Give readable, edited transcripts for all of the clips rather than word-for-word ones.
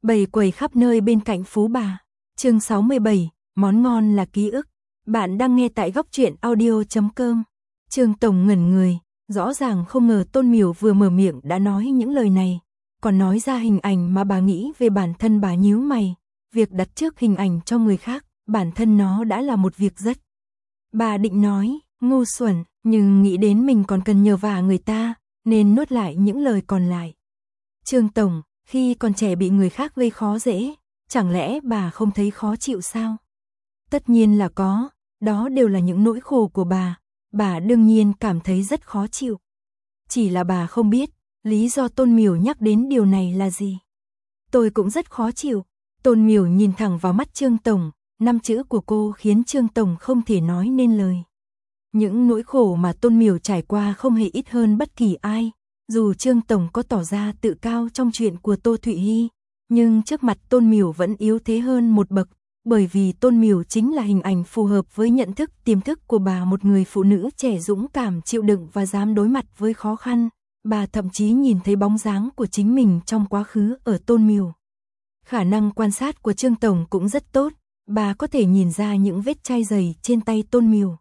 Bầy quầy khắp nơi bên cạnh Phú Bà. Chương 67, món ngon là ký ức. Bạn đang nghe tại góc truyện audio.com. Trương Tổng ngẩn người, rõ ràng không ngờ Tôn Miểu vừa mở miệng đã nói những lời này, còn nói ra hình ảnh mà bà nghĩ về bản thân. Bà nhíu mày, việc đặt trước hình ảnh cho người khác, bản thân nó đã là một việc rất. Bà định nói, ngu xuẩn, nhưng nghĩ đến mình còn cần nhờ vả người ta, nên nuốt lại những lời còn lại. Trương Tổng, khi còn trẻ bị người khác gây khó dễ, chẳng lẽ bà không thấy khó chịu sao? Tất nhiên là có, đó đều là những nỗi khổ của bà đương nhiên cảm thấy rất khó chịu. Chỉ là bà không biết, lý do Tôn Miểu nhắc đến điều này là gì. Tôi cũng rất khó chịu. Tôn Miểu nhìn thẳng vào mắt Trương Tổng, 5 chữ của cô khiến Trương Tổng không thể nói nên lời. Những nỗi khổ mà Tôn Miểu trải qua không hề ít hơn bất kỳ ai. Dù Trương Tổng có tỏ ra tự cao trong chuyện của Tô Thụy Hy, nhưng trước mặt Tôn Miểu vẫn yếu thế hơn một bậc, bởi vì Tôn Miểu chính là hình ảnh phù hợp với nhận thức tiềm thức của bà, một người phụ nữ trẻ dũng cảm, chịu đựng và dám đối mặt với khó khăn. Bà thậm chí nhìn thấy bóng dáng của chính mình trong quá khứ ở Tôn Miểu. Khả năng quan sát của Trương Tổng cũng rất tốt, bà có thể nhìn ra những vết chai dày trên tay Tôn Miểu.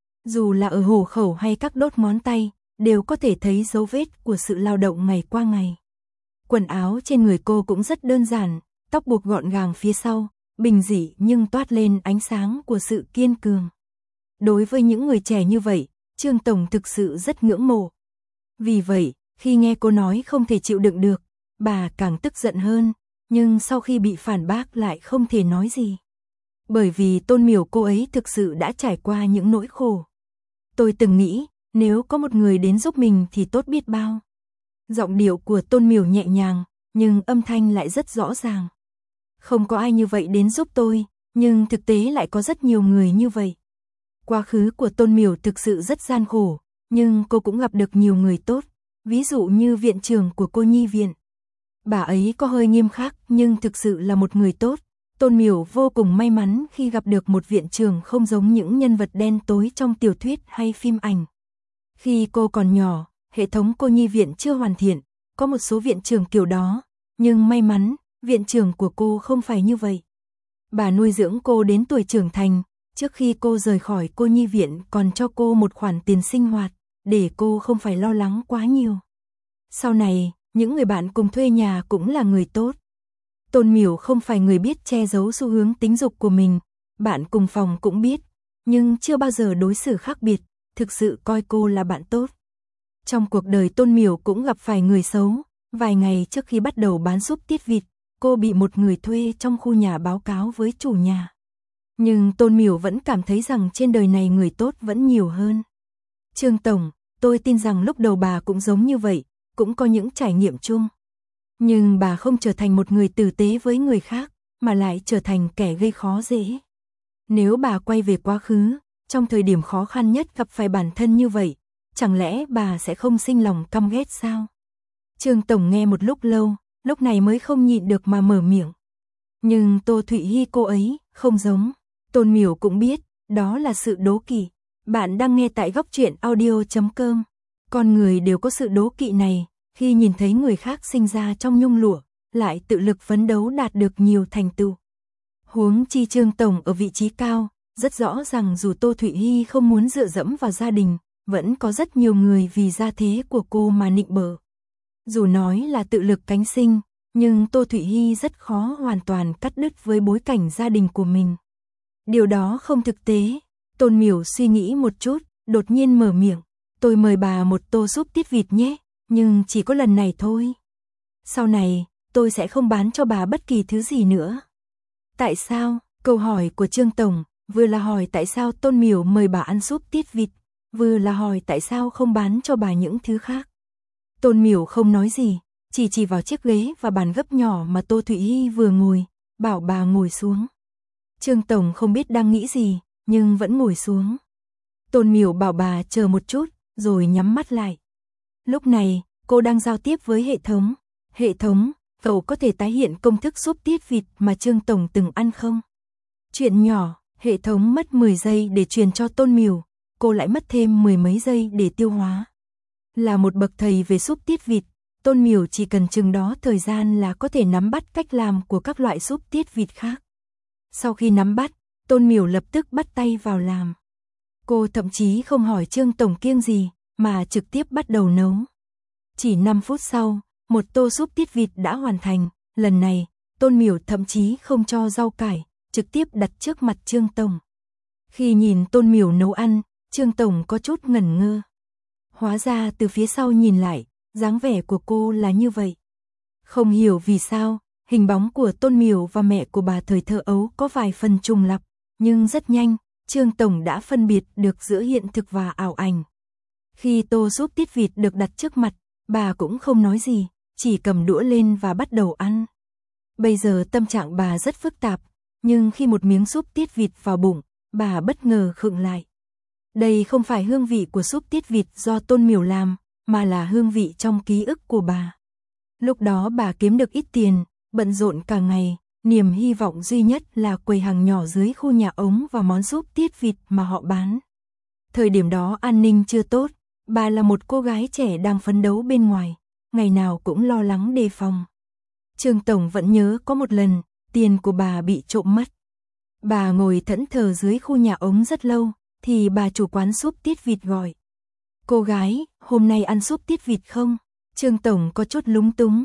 Dù là ở hổ khẩu hay các đốt ngón tay, đều có thể thấy dấu vết của sự lao động ngày qua ngày. Quần áo trên người cô cũng rất đơn giản, tóc buộc gọn gàng phía sau, bình dị nhưng toát lên ánh sáng của sự kiên cường. Đối với những người trẻ như vậy, Trương Tổng thực sự rất ngưỡng mộ. Vì vậy, khi nghe cô nói không thể chịu đựng được, bà càng tức giận hơn, nhưng sau khi bị phản bác lại không thể nói gì. Bởi vì Tôn Miểu cô ấy thực sự đã trải qua những nỗi khổ. Tôi từng nghĩ, nếu có một người đến giúp mình thì tốt biết bao. Giọng điệu của Tôn Miểu nhẹ nhàng, nhưng âm thanh lại rất rõ ràng. Không có ai như vậy đến giúp tôi, nhưng thực tế lại có rất nhiều người như vậy. Quá khứ của Tôn Miểu thực sự rất gian khổ, nhưng cô cũng gặp được nhiều người tốt, ví dụ như viện trưởng của cô nhi viện. Bà ấy có hơi nghiêm khắc nhưng thực sự là một người tốt. Tôn Miểu vô cùng may mắn khi gặp được một viện trưởng không giống những nhân vật đen tối trong tiểu thuyết hay phim ảnh. Khi cô còn nhỏ, hệ thống cô nhi viện chưa hoàn thiện, có một số viện trưởng kiểu đó, nhưng may mắn, viện trưởng của cô không phải như vậy. Bà nuôi dưỡng cô đến tuổi trưởng thành, trước khi cô rời khỏi cô nhi viện còn cho cô một khoản tiền sinh hoạt, để cô không phải lo lắng quá nhiều. Sau này, những người bạn cùng thuê nhà cũng là người tốt. Tôn Miểu không phải người biết che giấu xu hướng tính dục của mình, bạn cùng phòng cũng biết, nhưng chưa bao giờ đối xử khác biệt, thực sự coi cô là bạn tốt. Trong cuộc đời Tôn Miểu cũng gặp phải người xấu, vài ngày trước khi bắt đầu bán súp tiết vịt, cô bị một người thuê trong khu nhà báo cáo với chủ nhà. Nhưng Tôn Miểu vẫn cảm thấy rằng trên đời này người tốt vẫn nhiều hơn. Trương Tổng, tôi tin rằng lúc đầu bà cũng giống như vậy, cũng có những trải nghiệm chung. Nhưng bà không trở thành một người tử tế với người khác, mà lại trở thành kẻ gây khó dễ. Nếu bà quay về quá khứ, trong thời điểm khó khăn nhất gặp phải bản thân như vậy, chẳng lẽ bà sẽ không sinh lòng căm ghét sao? Trương Tổng nghe một lúc lâu, lúc này mới không nhịn được mà mở miệng. Nhưng Tô Thụy Hy cô ấy, không giống. Tôn Miểu cũng biết, đó là sự đố kỵ. Bạn đang nghe tại góc truyện audio.com. Con người đều có sự đố kỵ này, khi nhìn thấy người khác sinh ra trong nhung lụa, lại tự lực phấn đấu đạt được nhiều thành tựu. Huống chi Trương Tổng ở vị trí cao, rất rõ rằng dù Tô Thụy Hy không muốn dựa dẫm vào gia đình, vẫn có rất nhiều người vì gia thế của cô mà nịnh bợ. Dù nói là tự lực cánh sinh, nhưng Tô Thụy Hy rất khó hoàn toàn cắt đứt với bối cảnh gia đình của mình. Điều đó không thực tế. Tôn Miểu suy nghĩ một chút, đột nhiên mở miệng. Tôi mời bà một tô súp tiết vịt nhé, nhưng chỉ có lần này thôi. Sau này, tôi sẽ không bán cho bà bất kỳ thứ gì nữa. Tại sao? Câu hỏi của Trương Tổng, vừa là hỏi tại sao Tôn Miểu mời bà ăn súp tiết vịt, vừa là hỏi tại sao không bán cho bà những thứ khác. Tôn Miểu không nói gì, chỉ vào chiếc ghế và bàn gấp nhỏ mà Tô Thụy Hy vừa ngồi, bảo bà ngồi xuống. Trương Tổng không biết đang nghĩ gì, nhưng vẫn ngồi xuống. Tôn Miểu bảo bà chờ một chút, rồi nhắm mắt lại. Lúc này, cô đang giao tiếp với hệ thống. Hệ thống, cậu có thể tái hiện công thức súp tiết vịt mà Trương Tổng từng ăn không? Chuyện nhỏ, hệ thống mất 10 giây để truyền cho Tôn Miểu, cô lại mất thêm 10 mấy giây để tiêu hóa. Là một bậc thầy về súp tiết vịt, Tôn Miểu chỉ cần chừng đó thời gian là có thể nắm bắt cách làm của các loại súp tiết vịt khác. Sau khi nắm bắt, Tôn Miểu lập tức bắt tay vào làm. Cô thậm chí không hỏi Trương tổng kiêng gì, mà trực tiếp bắt đầu nấu. Chỉ 5 phút sau, một tô súp tiết vịt đã hoàn thành. Lần này, Tôn Miểu thậm chí không cho rau cải, trực tiếp đặt trước mặt Trương tổng. Khi nhìn Tôn Miểu nấu ăn, Trương tổng có chút ngẩn ngơ. Hóa ra từ phía sau nhìn lại, dáng vẻ của cô là như vậy. Không hiểu vì sao, hình bóng của Tôn Miểu và mẹ của bà thời thơ ấu có vài phần trùng lặp, nhưng rất nhanh, Trương tổng đã phân biệt được giữa hiện thực và ảo ảnh. Khi tô súp tiết vịt được đặt trước mặt, bà cũng không nói gì, chỉ cầm đũa lên và bắt đầu ăn. Bây giờ tâm trạng bà rất phức tạp, nhưng khi một miếng súp tiết vịt vào bụng, bà bất ngờ khựng lại. Đây không phải hương vị của súp tiết vịt do Tôn Miểu làm, mà là hương vị trong ký ức của bà. Lúc đó bà kiếm được ít tiền, bận rộn cả ngày, niềm hy vọng duy nhất là quầy hàng nhỏ dưới khu nhà ống và món súp tiết vịt mà họ bán. Thời điểm đó an ninh chưa tốt, bà là một cô gái trẻ đang phấn đấu bên ngoài, ngày nào cũng lo lắng đề phòng. Trương tổng vẫn nhớ có một lần, tiền của bà bị trộm mất. Bà ngồi thẫn thờ dưới khu nhà ống rất lâu, thì bà chủ quán súp tiết vịt gọi. Cô gái, hôm nay ăn súp tiết vịt không? Trương tổng có chút lúng túng.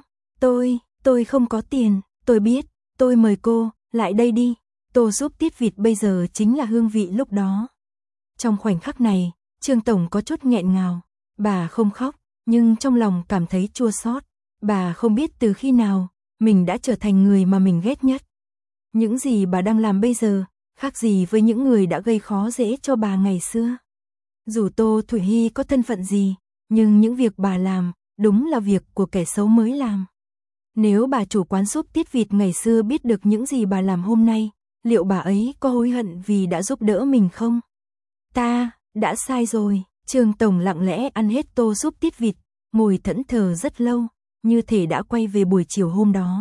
Tôi không có tiền, tôi biết, tôi mời cô, lại đây đi. Tô súp tiết vịt bây giờ chính là hương vị lúc đó. Trong khoảnh khắc này, Trương tổng có chút nghẹn ngào. Bà không khóc, nhưng trong lòng cảm thấy chua xót. Bà không biết từ khi nào, mình đã trở thành người mà mình ghét nhất. Những gì bà đang làm bây giờ, khác gì với những người đã gây khó dễ cho bà ngày xưa. Dù Tô Thủy Hy có thân phận gì, nhưng những việc bà làm, đúng là việc của kẻ xấu mới làm. Nếu bà chủ quán súp tiết vịt ngày xưa biết được những gì bà làm hôm nay, liệu bà ấy có hối hận vì đã giúp đỡ mình không? Ta, đã sai rồi. Trương tổng lặng lẽ ăn hết tô súp tiết vịt, ngồi thẫn thờ rất lâu, như thể đã quay về buổi chiều hôm đó.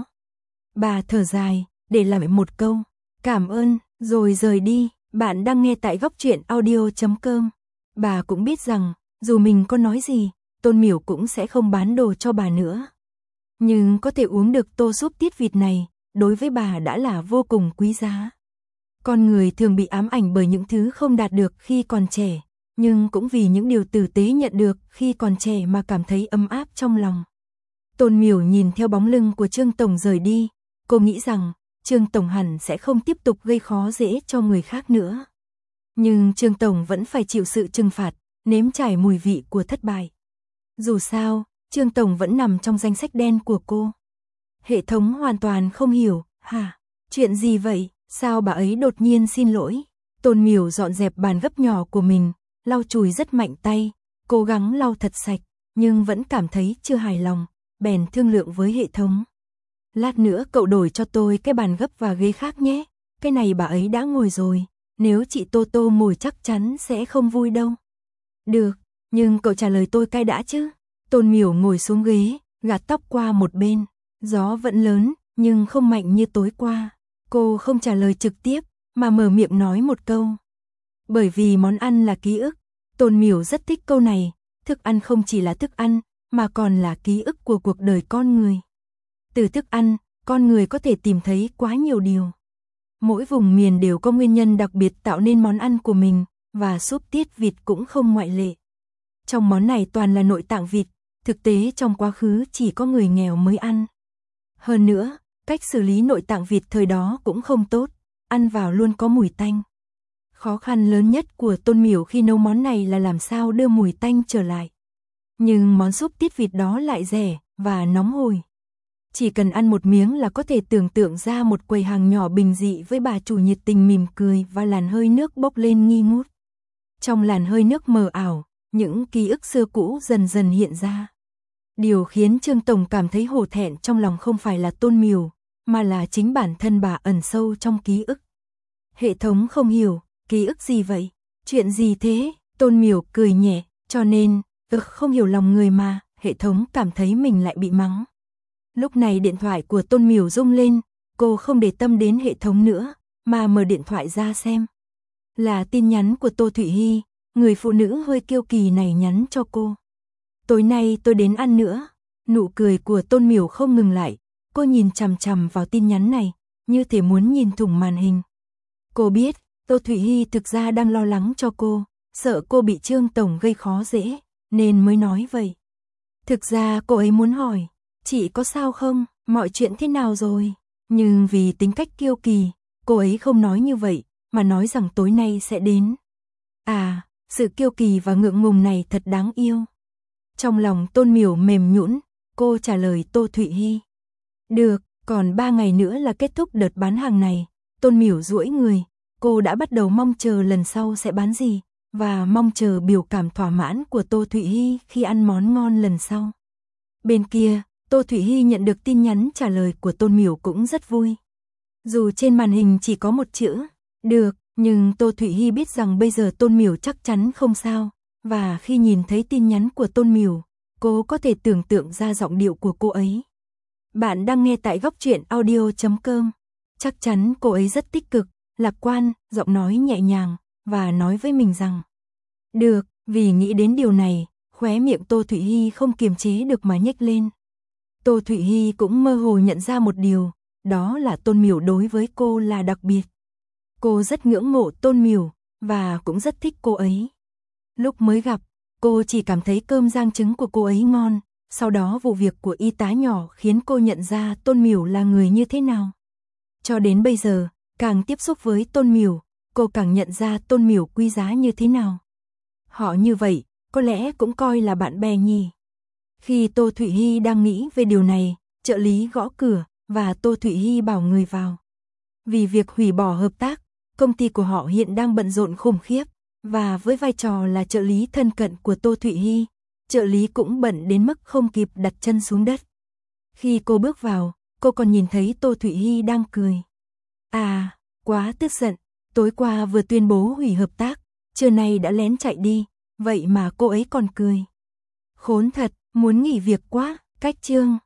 Bà thở dài, để lại một câu, cảm ơn, rồi rời đi. Bạn đang nghe tại Góc Truyện Audio.com. Bà cũng biết rằng, dù mình có nói gì, Tôn Miểu cũng sẽ không bán đồ cho bà nữa. Nhưng có thể uống được tô súp tiết vịt này, đối với bà đã là vô cùng quý giá. Con người thường bị ám ảnh bởi những thứ không đạt được khi còn trẻ, nhưng cũng vì những điều tử tế nhận được khi còn trẻ mà cảm thấy ấm áp trong lòng. Tôn Miểu nhìn theo bóng lưng của Trương tổng rời đi, cô nghĩ rằng Trương tổng hẳn sẽ không tiếp tục gây khó dễ cho người khác nữa. Nhưng Trương tổng vẫn phải chịu sự trừng phạt, nếm trải mùi vị của thất bại. Dù sao, Trương tổng vẫn nằm trong danh sách đen của cô. Hệ thống hoàn toàn không hiểu, hả? Chuyện gì vậy? Sao bà ấy đột nhiên xin lỗi? Tôn Miểu dọn dẹp bàn gấp nhỏ của mình, lau chùi rất mạnh tay, cố gắng lau thật sạch, nhưng vẫn cảm thấy chưa hài lòng, bèn thương lượng với hệ thống. Lát nữa cậu đổi cho tôi cái bàn gấp và ghế khác nhé, cái này bà ấy đã ngồi rồi, nếu chị Tô Tô ngồi chắc chắn sẽ không vui đâu. Được, nhưng cậu trả lời tôi cái đã chứ. Tôn Miểu ngồi xuống ghế, gạt tóc qua một bên, gió vẫn lớn, nhưng không mạnh như tối qua. Cô không trả lời trực tiếp, mà mở miệng nói một câu. Bởi vì món ăn là ký ức, Tôn Miểu rất thích câu này, thức ăn không chỉ là thức ăn, mà còn là ký ức của cuộc đời con người. Từ thức ăn, con người có thể tìm thấy quá nhiều điều. Mỗi vùng miền đều có nguyên nhân đặc biệt tạo nên món ăn của mình, và súp tiết vịt cũng không ngoại lệ. Trong món này toàn là nội tạng vịt, thực tế trong quá khứ chỉ có người nghèo mới ăn. Hơn nữa, cách xử lý nội tạng vịt thời đó cũng không tốt, ăn vào luôn có mùi tanh. Khó khăn lớn nhất của Tôn Miểu khi nấu món này là làm sao đưa mùi tanh trở lại. Nhưng món súp tiết vịt đó lại rẻ và nóng hổi. Chỉ cần ăn một miếng là có thể tưởng tượng ra một quầy hàng nhỏ bình dị với bà chủ nhiệt tình mỉm cười và làn hơi nước bốc lên nghi ngút. Trong làn hơi nước mờ ảo, những ký ức xưa cũ dần dần hiện ra. Điều khiến Trương tổng cảm thấy hổ thẹn trong lòng không phải là Tôn Miểu, mà là chính bản thân bà ẩn sâu trong ký ức. Hệ thống không hiểu, ký ức gì vậy? Chuyện gì thế? Tôn Miểu cười nhẹ, cho nên, không hiểu lòng người mà, hệ thống cảm thấy mình lại bị mắng. Lúc này điện thoại của Tôn Miểu rung lên, cô không để tâm đến hệ thống nữa, mà mở điện thoại ra xem. Là tin nhắn của Tô Thủy Hy, người phụ nữ hơi kiêu kỳ này nhắn cho cô. Tối nay tôi đến ăn nữa. Nụ cười của Tôn Miểu không ngừng lại, cô nhìn chằm chằm vào tin nhắn này, như thể muốn nhìn thủng màn hình. Cô biết, Tô Thụy Hy thực ra đang lo lắng cho cô, sợ cô bị Trương Tổng gây khó dễ, nên mới nói vậy. Thực ra cô ấy muốn hỏi, chị có sao không, mọi chuyện thế nào rồi? Nhưng vì tính cách kiêu kỳ, cô ấy không nói như vậy, mà nói rằng tối nay sẽ đến. À, sự kiêu kỳ và ngượng ngùng này thật đáng yêu. Trong lòng Tôn Miểu mềm nhũn, cô trả lời Tô Thụy Hy. Được, còn 3 ngày nữa là kết thúc đợt bán hàng này. Tôn Miểu duỗi người, cô đã bắt đầu mong chờ lần sau sẽ bán gì, và mong chờ biểu cảm thỏa mãn của Tô Thụy Hy khi ăn món ngon lần sau. Bên kia, Tô Thụy Hy nhận được tin nhắn trả lời của Tôn Miểu cũng rất vui. Dù trên màn hình chỉ có một chữ, được, nhưng Tô Thụy Hy biết rằng bây giờ Tôn Miểu chắc chắn không sao, và khi nhìn thấy tin nhắn của Tôn Miểu, cô có thể tưởng tượng ra giọng điệu của cô ấy. Bạn đang nghe tại goctruyện.audio.com. Chắc chắn cô ấy rất tích cực, lạc quan, giọng nói nhẹ nhàng, và nói với mình rằng được, vì nghĩ đến điều này, khóe miệng Tô Thụy Hy không kiềm chế được mà nhếch lên. Tô Thụy Hy cũng mơ hồ nhận ra một điều, đó là Tôn Miểu đối với cô là đặc biệt. Cô rất ngưỡng mộ Tôn Miểu, và cũng rất thích cô ấy. Lúc mới gặp, cô chỉ cảm thấy cơm rang trứng của cô ấy ngon, sau đó vụ việc của y tá nhỏ khiến cô nhận ra Tôn Miểu là người như thế nào. Cho đến bây giờ, càng tiếp xúc với Tôn Miểu, cô càng nhận ra Tôn Miểu quý giá như thế nào. Họ như vậy, có lẽ cũng coi là bạn bè nhỉ. Khi Tô Thụy Hy đang nghĩ về điều này, trợ lý gõ cửa, và Tô Thụy Hy bảo người vào. Vì việc hủy bỏ hợp tác, công ty của họ hiện đang bận rộn khủng khiếp, và với vai trò là trợ lý thân cận của Tô Thụy Hy, trợ lý cũng bận đến mức không kịp đặt chân xuống đất. Khi cô bước vào, cô còn nhìn thấy Tô Thụy Hy đang cười. À, quá tức giận, tối qua vừa tuyên bố hủy hợp tác, trưa nay đã lén chạy đi, vậy mà cô ấy còn cười. Khốn thật, muốn nghỉ việc quá, cách chương.